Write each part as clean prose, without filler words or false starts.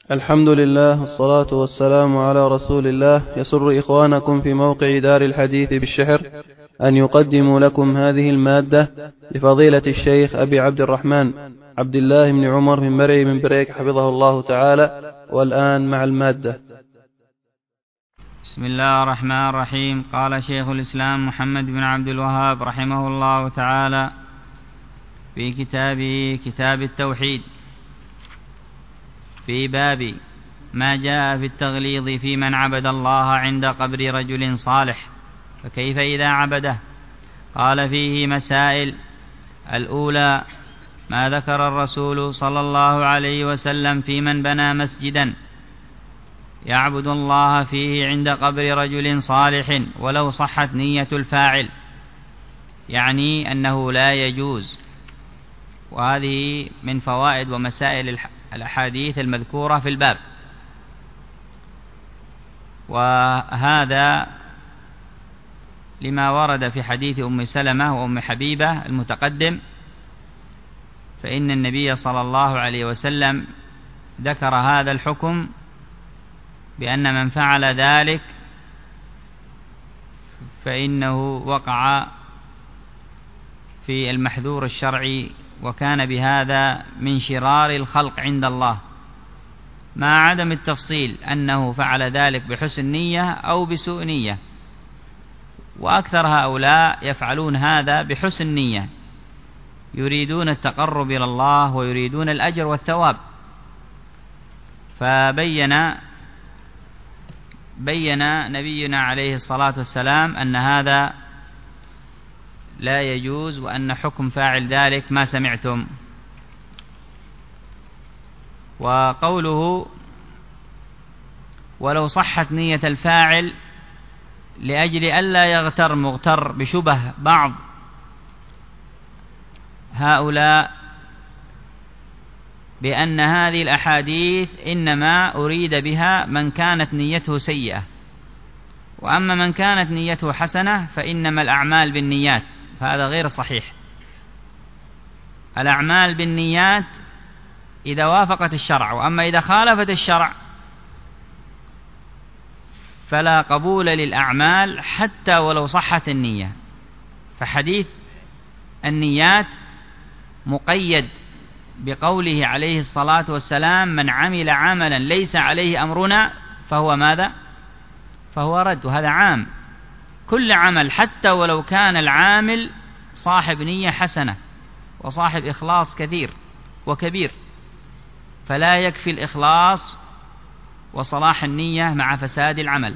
الحمد لله والصلاة والسلام على رسول الله. يسر إخوانكم في موقع دار الحديث بالشحر أن يقدموا لكم هذه المادة لفضيلة الشيخ أبي عبد الرحمن عبد الله بن عمر بن مرعي بن بريك حفظه الله تعالى. والآن مع المادة. بسم الله الرحمن الرحيم. قال شيخ الإسلام محمد بن عبد الوهاب رحمه الله تعالى في كتابه كتاب التوحيد في باب ما جاء في التغليظ في من عبد الله عند قبر رجل صالح، فكيف إذا عبده؟ قال فيه مسائل. الأولى ما ذكر الرسول صلى الله عليه وسلم في من بنى مسجدا يعبد الله فيه عند قبر رجل صالح ولو صحت نية الفاعل، يعني أنه لا يجوز. وهذه من فوائد ومسائل الأحاديث المذكورة في الباب، وهذا لما ورد في حديث أم سلمة وأم حبيبة المتقدم، فإن النبي صلى الله عليه وسلم ذكر هذا الحكم بأن من فعل ذلك فإنه وقع في المحذور الشرعي، وكان بهذا من شرار الخلق عند الله، مع عدم التفصيل أنه فعل ذلك بحسن نية أو بسوء نية. وأكثر هؤلاء يفعلون هذا بحسن نية، يريدون التقرب إلى الله ويريدون الأجر والثواب. فبين نبينا عليه الصلاة والسلام أن هذا لا يجوز، وأن حكم فاعل ذلك ما سمعتم. وقوله ولو صحت نية الفاعل لأجل ألا يغتر مغتر بشبه بعض هؤلاء بأن هذه الأحاديث إنما أريد بها من كانت نيته سيئة، وأما من كانت نيته حسنة فإنما الأعمال بالنيات، فهذا غير صحيح. الأعمال بالنيات إذا وافقت الشرع، وأما إذا خالفت الشرع فلا قبول للأعمال حتى ولو صحت النية. فحديث النيات مقيد بقوله عليه الصلاة والسلام من عمل عملا ليس عليه أمرنا فهو ماذا؟ فهو رد. وهذا عام، كل عمل حتى ولو كان العامل صاحب نية حسنة وصاحب إخلاص كثير وكبير، فلا يكفي الإخلاص وصلاح النية مع فساد العمل.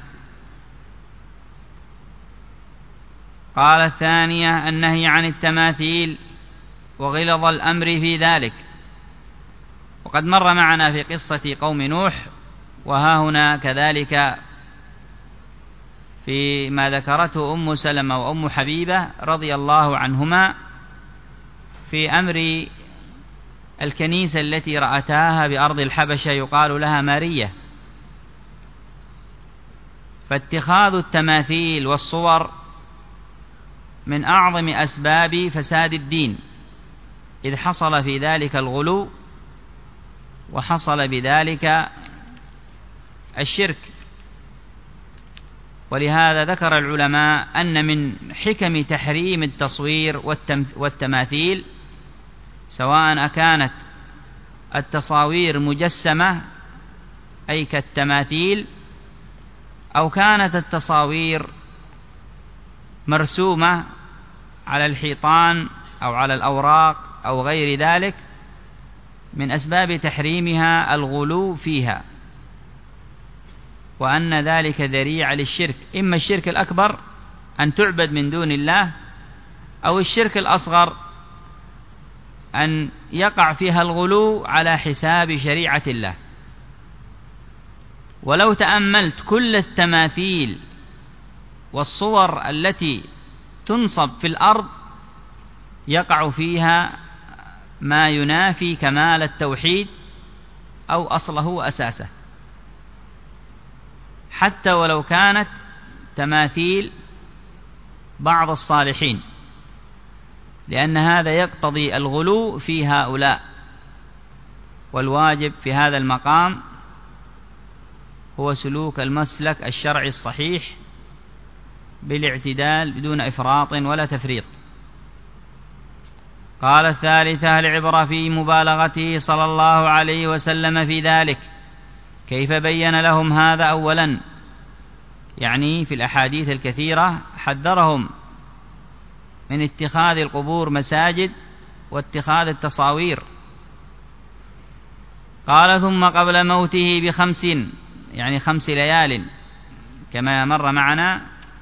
قال الثانية النهي عن التماثيل وغلظ الأمر في ذلك. وقد مر معنا في قصة قوم نوح، وها هنا كذلك فيما ذكرته أم سلمة وأم حبيبة رضي الله عنهما في أمر الكنيسة التي رأتاها بأرض الحبشة يقال لها مارية. فاتخاذ التماثيل والصور من أعظم أسباب فساد الدين، إذ حصل في ذلك الغلو وحصل بذلك الشرك. ولهذا ذكر العلماء أن من حكم تحريم التصوير والتماثيل، سواء أكانت التصاوير مجسمة أي كالتماثيل، أو كانت التصاوير مرسومة على الحيطان أو على الأوراق أو غير ذلك، من أسباب تحريمها الغلو فيها، وأن ذلك ذريعة للشرك، إما الشرك الأكبر أن تعبد من دون الله، أو الشرك الأصغر أن يقع فيها الغلو على حساب شريعة الله. ولو تأملت كل التماثيل والصور التي تنصب في الأرض يقع فيها ما ينافي كمال التوحيد أو أصله وأساسه، حتى ولو كانت تماثيل بعض الصالحين، لأن هذا يقتضي الغلو في هؤلاء. والواجب في هذا المقام هو سلوك المسلك الشرعي الصحيح بالاعتدال بدون إفراط ولا تفريط. قال الثالثة: العبرة في مبالغته صلى الله عليه وسلم في ذلك. كيف بين لهم هذا؟ أولا يعني في الأحاديث الكثيرة حذرهم من اتخاذ القبور مساجد واتخاذ التصاوير. قال: ثم قبل موته ب5 يعني 5 ليال كما مر معنا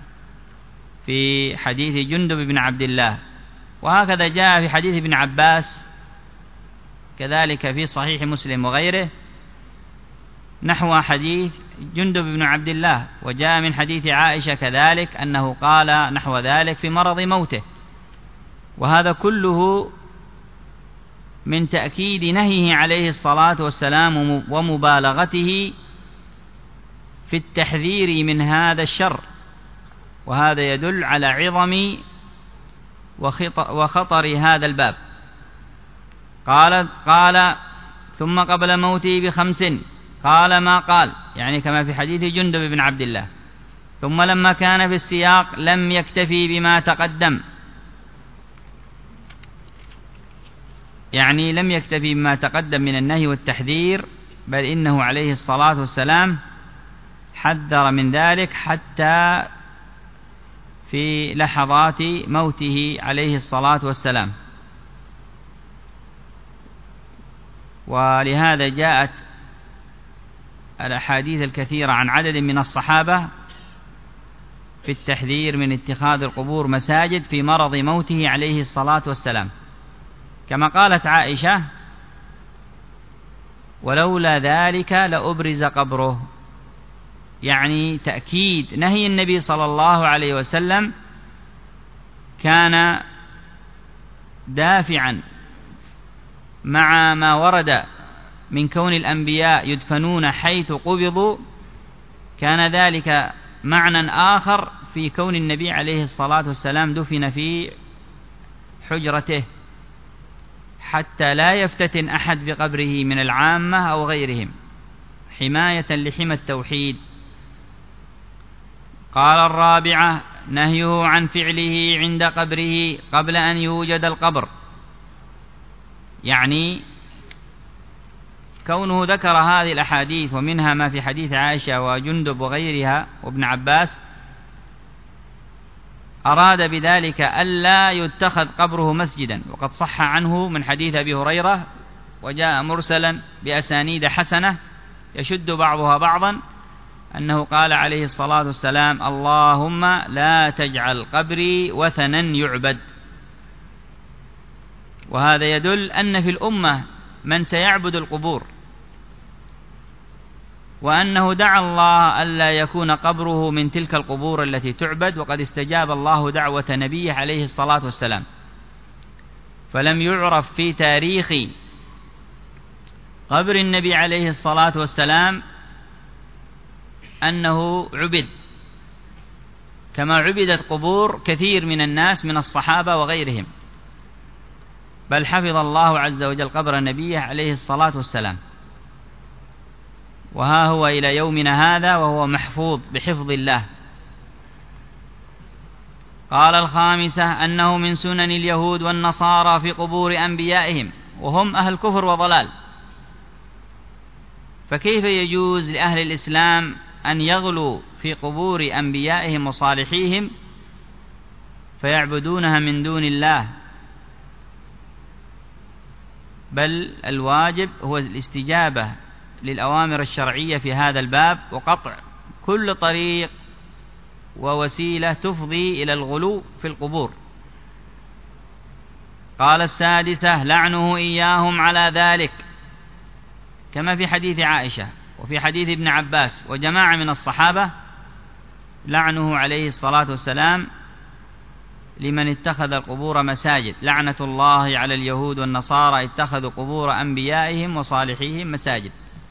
في حديث جندب بن عبد الله، وهكذا جاء في حديث ابن عباس كذلك في صحيح مسلم وغيره نحو حديث جندب بن عبد الله، وجاء من حديث عائشة كذلك أنه قال نحو ذلك في مرض موته. وهذا كله من تأكيد نهيه عليه الصلاة والسلام ومبالغته في التحذير من هذا الشر، وهذا يدل على عظم وخطر هذا الباب. قال ثم قبل موته ب5 قال ما قال، يعني كما في حديث جندب بن عبد الله. ثم لما كان في السياق لم يكتفي بما تقدم، يعني لم يكتفي بما تقدم من النهي والتحذير، بل إنه عليه الصلاة والسلام حذر من ذلك حتى في لحظات موته عليه الصلاة والسلام. ولهذا جاءت الأحاديث الكثيرة عن عدد من الصحابة في التحذير من اتخاذ القبور مساجد في مرض موته عليه الصلاة والسلام، كما قالت عائشة: ولولا ذلك لأبرز قبره، يعني تأكيد نهي النبي صلى الله عليه وسلم كان دافعا مع ما ورد من كون الأنبياء يدفنون حيث قبضوا، كان ذلك معنى آخر في كون النبي عليه الصلاة والسلام دفن في حجرته حتى لا يفتتن أحد بقبره من العامة أو غيرهم، حماية لحمى التوحيد. قال الرابعة: نهيه عن فعله عند قبره قبل أن يوجد القبر، يعني كونه ذكر هذه الأحاديث ومنها ما في حديث عائشة وجندب وغيرها وابن عباس، أراد بذلك ألا يتخذ قبره مسجدا، وقد صح عنه من حديث أبي هريرة وجاء مرسلا بأسانيد حسنة يشد بعضها بعضا أنه قال عليه الصلاة والسلام: اللهم لا تجعل قبري وثنا يعبد. وهذا يدل أن في الأمة من سيعبد القبور، وأنه دعا الله ألا يكون قبره من تلك القبور التي تعبد، وقد استجاب الله دعوة نبيه عليه الصلاة والسلام، فلم يعرف في تاريخ قبر النبي عليه الصلاة والسلام أنه عبد كما عبدت قبور كثير من الناس من الصحابة وغيرهم، بل حفظ الله عز وجل قبر النبي عليه الصلاة والسلام، وها هو إلى يومنا هذا وهو محفوظ بحفظ الله. قال الخامسة: أنه من سنن اليهود والنصارى في قبور أنبيائهم، وهم أهل كفر وضلال، فكيف يجوز لأهل الإسلام أن يغلوا في قبور أنبيائهم وصالحيهم فيعبدونها من دون الله؟ بل الواجب هو الاستجابة للأوامر الشرعية في هذا الباب، وقطع كل طريق ووسيلة تفضي إلى الغلو في القبور. قال السادسة: لعنه إياهم على ذلك، كما في حديث عائشة وفي حديث ابن عباس وجماعة من الصحابة، لعنه عليه الصلاة والسلام لمن اتخذ القبور مساجد. لعنة الله على اليهود والنصارى اتخذوا قبور أنبيائهم وصالحيهم مساجد.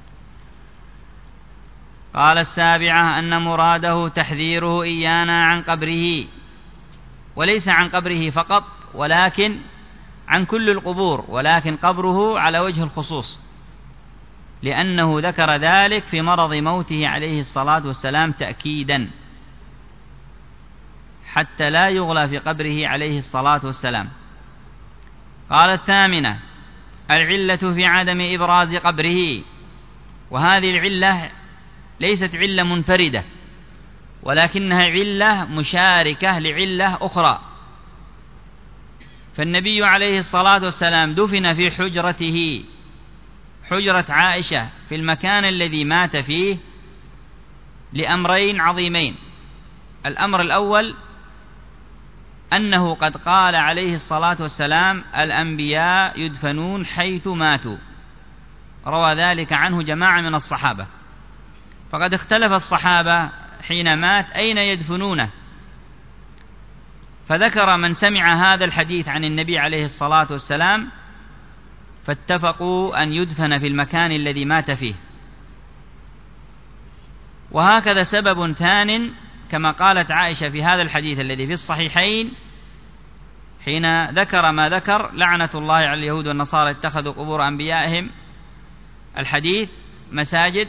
قال السابعة: أن مراده تحذيره إيانا عن قبره، وليس عن قبره فقط ولكن عن كل القبور، ولكن قبره على وجه الخصوص، لأنه ذكر ذلك في مرض موته عليه الصلاة والسلام تأكيدا حتى لا يغلى في قبره عليه الصلاة والسلام. قال الثامنة: العلة في عدم إبراز قبره. وهذه العلة ليست علة منفردة، ولكنها علة مشاركة لعلة أخرى. فالنبي عليه الصلاة والسلام دفن في حجرته، حجرة عائشة، في المكان الذي مات فيه لأمرين عظيمين. الأمر الأول أنه قد قال عليه الصلاة والسلام: الأنبياء يدفنون حيث ماتوا، روى ذلك عنه جماعة من الصحابة. فقد اختلف الصحابة حين مات أين يدفنونه، فذكر من سمع هذا الحديث عن النبي عليه الصلاة والسلام فاتفقوا أن يدفن في المكان الذي مات فيه. وهكذا سبب ثان كما قالت عائشة في هذا الحديث الذي في الصحيحين حين ذكر ما ذكر: لعنة الله على اليهود والنصارى اتخذوا قبور أنبيائهم، الحديث، مساجد.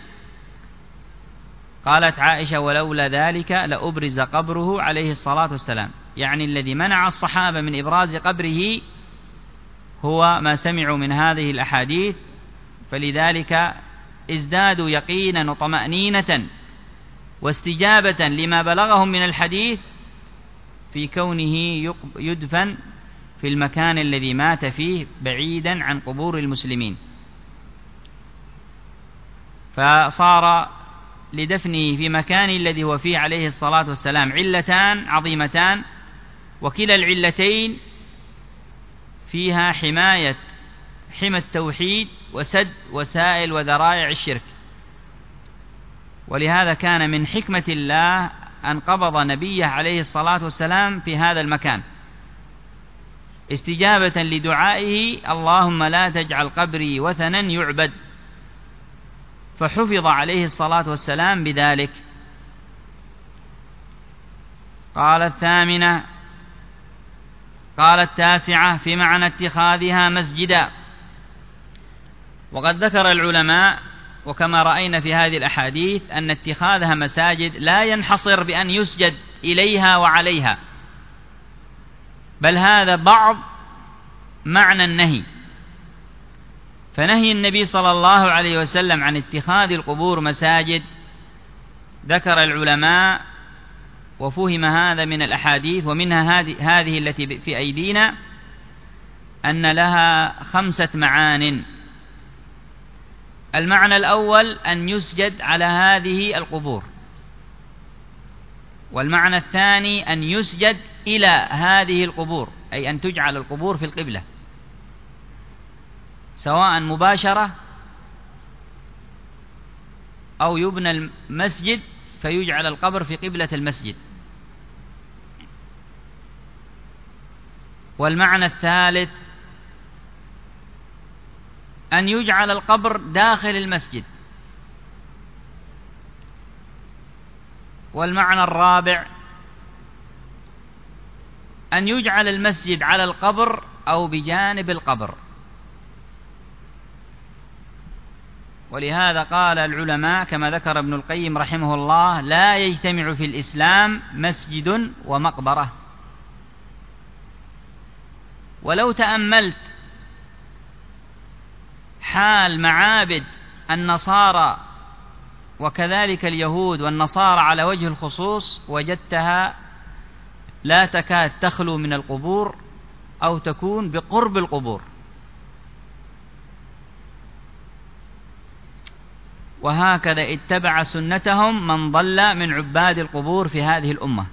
قالت عائشة: ولولا ذلك لأبرز قبره عليه الصلاة والسلام. يعني الذي منع الصحابة من إبراز قبره هو ما سمعوا من هذه الأحاديث، فلذلك ازدادوا يقينا وطمأنينة واستجابة لما بلغهم من الحديث في كونه يدفن في المكان الذي مات فيه بعيدا عن قبور المسلمين. فصار لدفنه في مكان الذي هو فيه عليه الصلاة والسلام علتان عظيمتان، وكلا العلتين فيها حماية حمى التوحيد وسد وسائل وذرائع الشرك. ولهذا كان من حكمة الله أن قبض نبيه عليه الصلاة والسلام في هذا المكان استجابة لدعائه: اللهم لا تجعل قبري وثنا يعبد. فحفظ عليه الصلاة والسلام بذلك. قال الثامنة: قال التاسعة: في معنى اتخاذها مسجدا. وقد ذكر العلماء وكما رأينا في هذه الأحاديث أن اتخاذها مساجد لا ينحصر بأن يسجد إليها وعليها، بل هذا بعض معنى النهي. فنهي النبي صلى الله عليه وسلم عن اتخاذ القبور مساجد ذكر العلماء وفهم هذا من الأحاديث، ومنها هذه التي في أيدينا، أن لها 5 معان. المعنى الأول أن يسجد على هذه القبور، والمعنى الثاني أن يسجد إلى هذه القبور، أي أن تجعل القبور في القبلة سواء مباشرة أو يبنى المسجد فيجعل القبر في قبلة المسجد. والمعنى الثالث أن يجعل القبر داخل المسجد. والمعنى الرابع أن يجعل المسجد على القبر أو بجانب القبر. ولهذا قال العلماء كما ذكر ابن القيم رحمه الله: لا يجتمع في الإسلام مسجد ومقبرة. ولو تأملت حال معابد النصارى وكذلك اليهود والنصارى على وجه الخصوص وجدتها لا تكاد تخلو من القبور أو تكون بقرب القبور. وهكذا اتبع سنتهم من ضل من عباد القبور في هذه الأمة.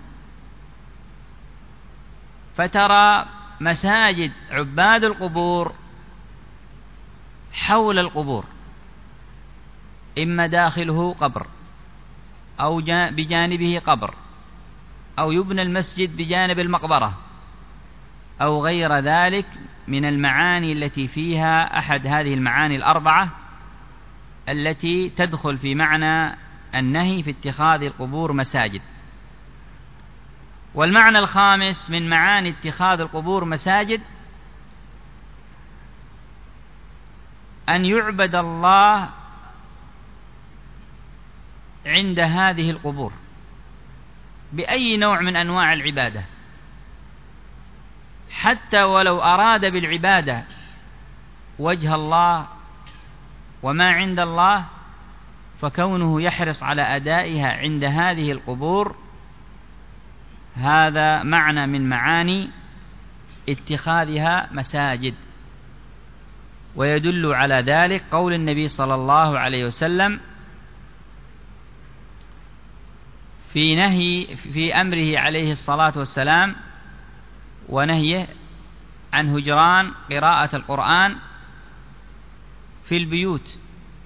فترى مساجد عباد القبور حول القبور، إما داخله قبر أو بجانبه قبر، أو يبنى المسجد بجانب المقبرة، أو غير ذلك من المعاني التي فيها أحد هذه المعاني الأربعة التي تدخل في معنى النهي في اتخاذ القبور مساجد. والمعنى الخامس من معاني اتخاذ القبور مساجد أن يعبد الله عند هذه القبور بأي نوع من أنواع العبادة، حتى ولو أراد بالعبادة وجه الله وما عند الله، فكونه يحرص على أدائها عند هذه القبور هذا معنى من معاني اتخاذها مساجد. ويدل على ذلك قول النبي صلى الله عليه وسلم في أمره عليه الصلاة والسلام ونهيه عن هجران قراءة القرآن في البيوت،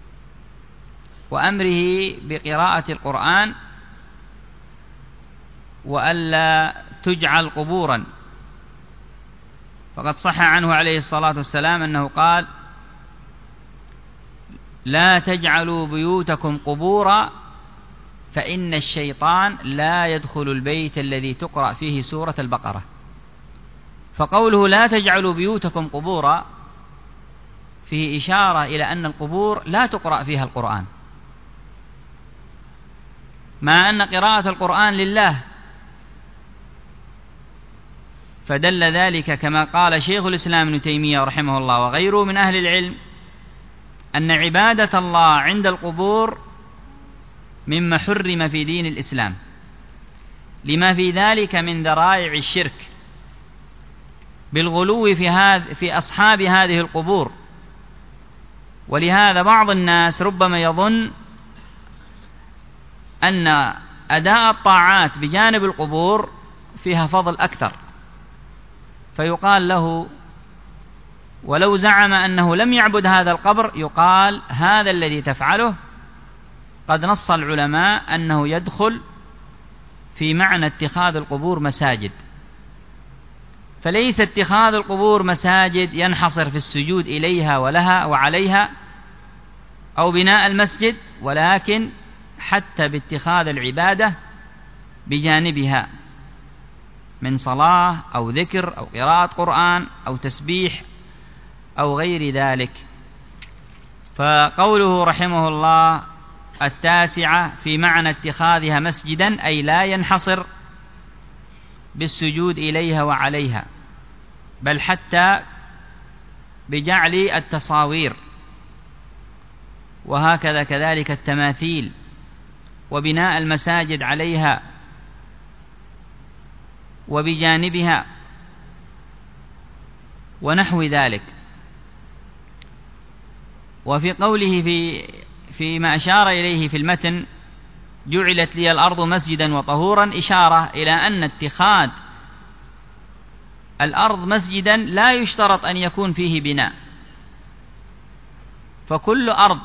وأمره بقراءة القرآن وألا تجعل قبورا. فقد صح عنه عليه الصلاة والسلام أنه قال: لا تجعلوا بيوتكم قبورا فإن الشيطان لا يدخل البيت الذي تقرأ فيه سورة البقرة. فقوله لا تجعلوا بيوتكم قبورا فيه إشارة إلى أن القبور لا تقرأ فيها القرآن، مع أن قراءة القرآن لله. فدل ذلك كما قال شيخ الإسلام ابن تيمية رحمه الله وغيره من أهل العلم أن عبادة الله عند القبور مما حرم في دين الإسلام، لما في ذلك من ذرائع الشرك بالغلو في أصحاب هذه القبور. ولهذا بعض الناس ربما يظن أن أداء الطاعات بجانب القبور فيها فضل أكثر، فيقال له ولو زعم أنه لم يعبد هذا القبر يقال هذا الذي تفعله قد نص العلماء أنه يدخل في معنى اتخاذ القبور مساجد. فليس اتخاذ القبور مساجد ينحصر في السجود إليها ولها وعليها أو بناء المسجد، ولكن حتى باتخاذ العبادة بجانبها من صلاة أو ذكر أو قراءة قرآن أو تسبيح أو غير ذلك. فقوله رحمه الله التاسعة في معنى اتخاذها مسجدا أي لا ينحصر بالسجود إليها وعليها، بل حتى بجعل التصاوير، وهكذا كذلك التماثيل وبناء المساجد عليها وبجانبها ونحو ذلك. وفي قوله فيما أشار إليه في المتن جعلت لي الأرض مسجدا وطهورا، إشارة إلى أن اتخاذ الأرض مسجدا لا يشترط أن يكون فيه بناء، فكل أرض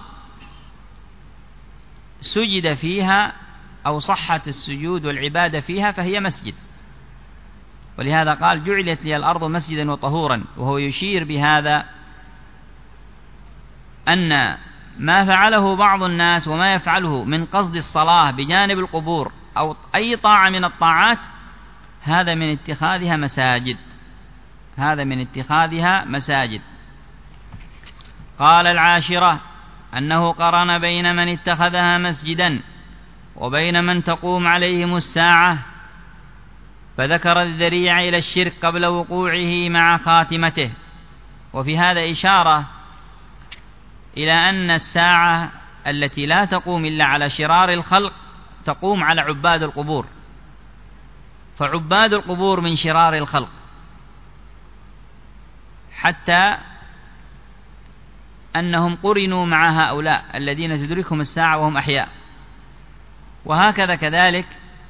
سجد فيها أو صحت السجود والعبادة فيها فهي مسجد. ولهذا قال جعلت لي الأرض مسجدا وطهورا، وهو يشير بهذا أن ما فعله بعض الناس وما يفعله من قصد الصلاة بجانب القبور أو أي طاعة من الطاعات هذا من اتخاذها مساجد، هذا من اتخاذها مساجد. قال العاشرة أنه قرن بين من اتخذها مسجدا وبين من تقوم عليهم الساعة، فذكر الذريعة إلى الشرك قبل وقوعه مع خاتمته. وفي هذا إشارة إلى أن الساعة التي لا تقوم إلا على شرار الخلق تقوم على عباد القبور، فعباد القبور من شرار الخلق، حتى أنهم قرنوا مع هؤلاء الذين تدركهم الساعة وهم أحياء. وهكذا كذلك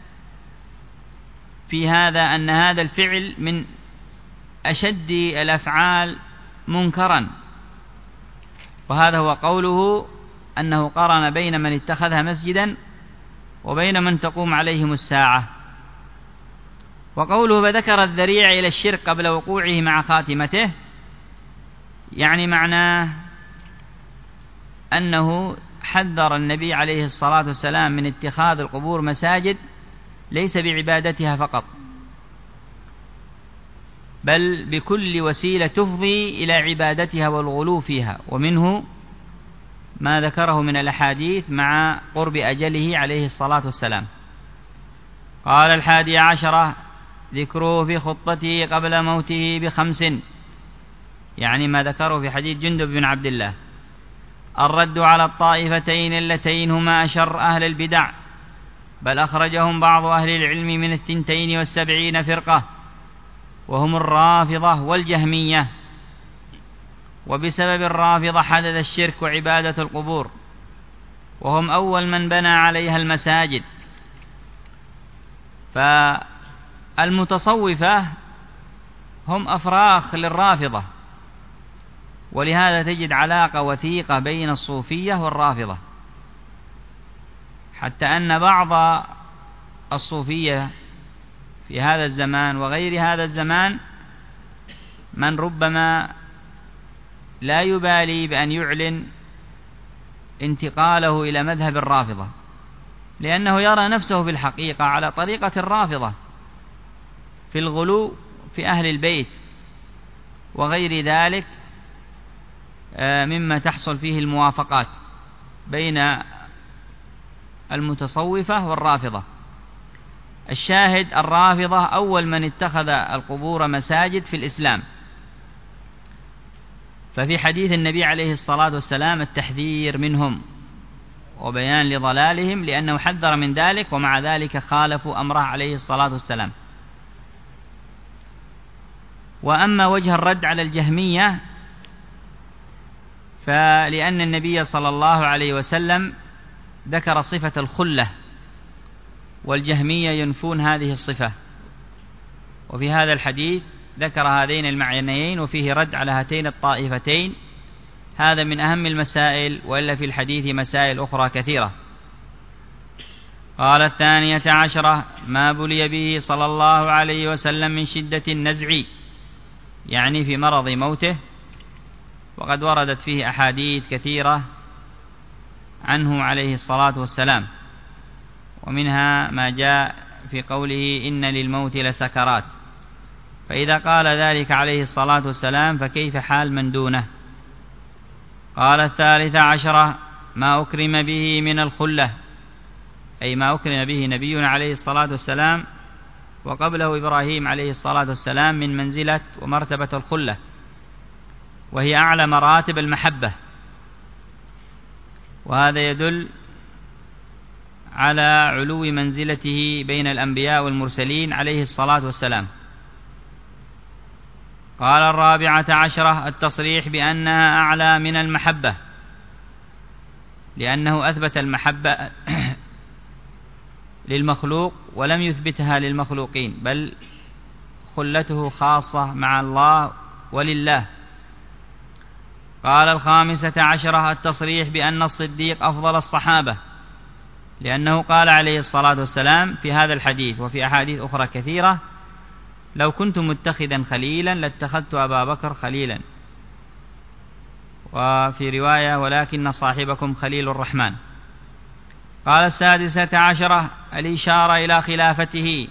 في هذا أن هذا الفعل من أشد الأفعال منكرا، وهذا هو قوله أنه قرن بين من اتخذها مسجدا وبين من تقوم عليهم الساعة. وقوله فذكر الذريع إلى الشرك قبل وقوعه مع خاتمته، يعني معناه أنه حذر النبي عليه الصلاة والسلام من اتخاذ القبور مساجد ليس بعبادتها فقط، بل بكل وسيلة تفضي إلى عبادتها والغلو فيها، ومنه ما ذكره من الأحاديث مع قرب أجله عليه الصلاة والسلام. قال 11 ذكره في خطته قبل موته ب5، يعني ما ذكره في حديث جندب بن عبد الله: الرد على الطائفتين اللتين هما أشر أهل البدع، بل أخرجهم بعض أهل العلم من 72 فرقة، وهم الرافضة والجهمية. وبسبب الرافضة حدث الشرك وعبادة القبور، وهم أول من بنى عليها المساجد. فالمتصوفة هم أفراخ للرافضة، ولهذا تجد علاقة وثيقة بين الصوفية والرافضة، حتى أن بعض الصوفية في هذا الزمان وغير هذا الزمان من ربما لا يبالي بأن يعلن انتقاله إلى مذهب الرافضة، لأنه يرى نفسه في الحقيقة على طريقة الرافضة في الغلو في أهل البيت وغير ذلك مما تحصل فيه الموافقات بين المتصوفة والرافضة. الشاهد الرافضة أول من اتخذ القبور مساجد في الإسلام، ففي حديث النبي عليه الصلاة والسلام التحذير منهم وبيان لضلالهم، لأنه حذر من ذلك ومع ذلك خالفوا أمره عليه الصلاة والسلام. وأما وجه الرد على الجهمية فلأن النبي صلى الله عليه وسلم ذكر صفة الخلة، والجهمية ينفون هذه الصفة، وفي هذا الحديث ذكر هذين المعنيين وفيه رد على هاتين الطائفتين. هذا من أهم المسائل، وإلا في الحديث مسائل أخرى كثيرة. قال 12 ما بلي به صلى الله عليه وسلم من شدة النزع، يعني في مرض موته، وقد وردت فيه أحاديث كثيرة عنه عليه الصلاة والسلام، ومنها ما جاء في قوله إن للموت لسكرات، فإذا قال ذلك عليه الصلاة والسلام فكيف حال من دونه. قال 13 ما أكرم به من الخلة، أي ما أكرم به نبينا عليه الصلاة والسلام وقبله إبراهيم عليه الصلاة والسلام من منزلة ومرتبة الخلة، وهي أعلى مراتب المحبة، وهذا يدل على علو منزلته بين الأنبياء والمرسلين عليه الصلاة والسلام. قال 14 التصريح بأنها أعلى من المحبة، لأنه أثبت المحبة للمخلوق ولم يثبتها للمخلوقين، بل خلته خاصة مع الله ولله. قال 15 التصريح بأن الصديق أفضل الصحابة، لأنه قال عليه الصلاة والسلام في هذا الحديث وفي أحاديث أخرى كثيرة لو كنت متخذا خليلا لاتخذت أبا بكر خليلا، وفي رواية ولكن صاحبكم خليل الرحمن. قال 16 الإشارة إلى خلافته،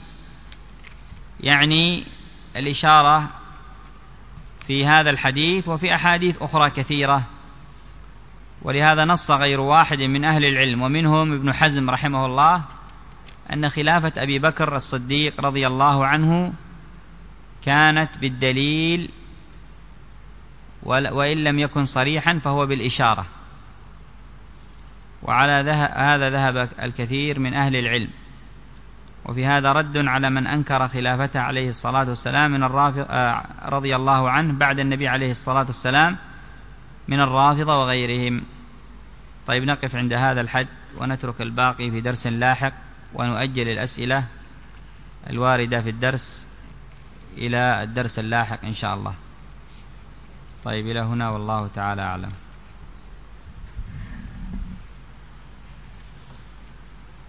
يعني الإشارة في هذا الحديث وفي أحاديث أخرى كثيرة، ولهذا نص غير واحد من أهل العلم ومنهم ابن حزم رحمه الله أن خلافة أبي بكر الصديق رضي الله عنه كانت بالدليل، وإن لم يكن صريحا فهو بالإشارة، وعلى هذا ذهب الكثير من أهل العلم. وفي هذا رد على من أنكر خلافته عليه الصلاة والسلام من رضي الله عنه بعد النبي عليه الصلاة والسلام من الرافضة وغيرهم. طيب نقف عند هذا الحد ونترك الباقي في درس لاحق، ونؤجل الأسئلة الواردة في الدرس إلى الدرس اللاحق إن شاء الله. طيب إلى هنا والله تعالى أعلم.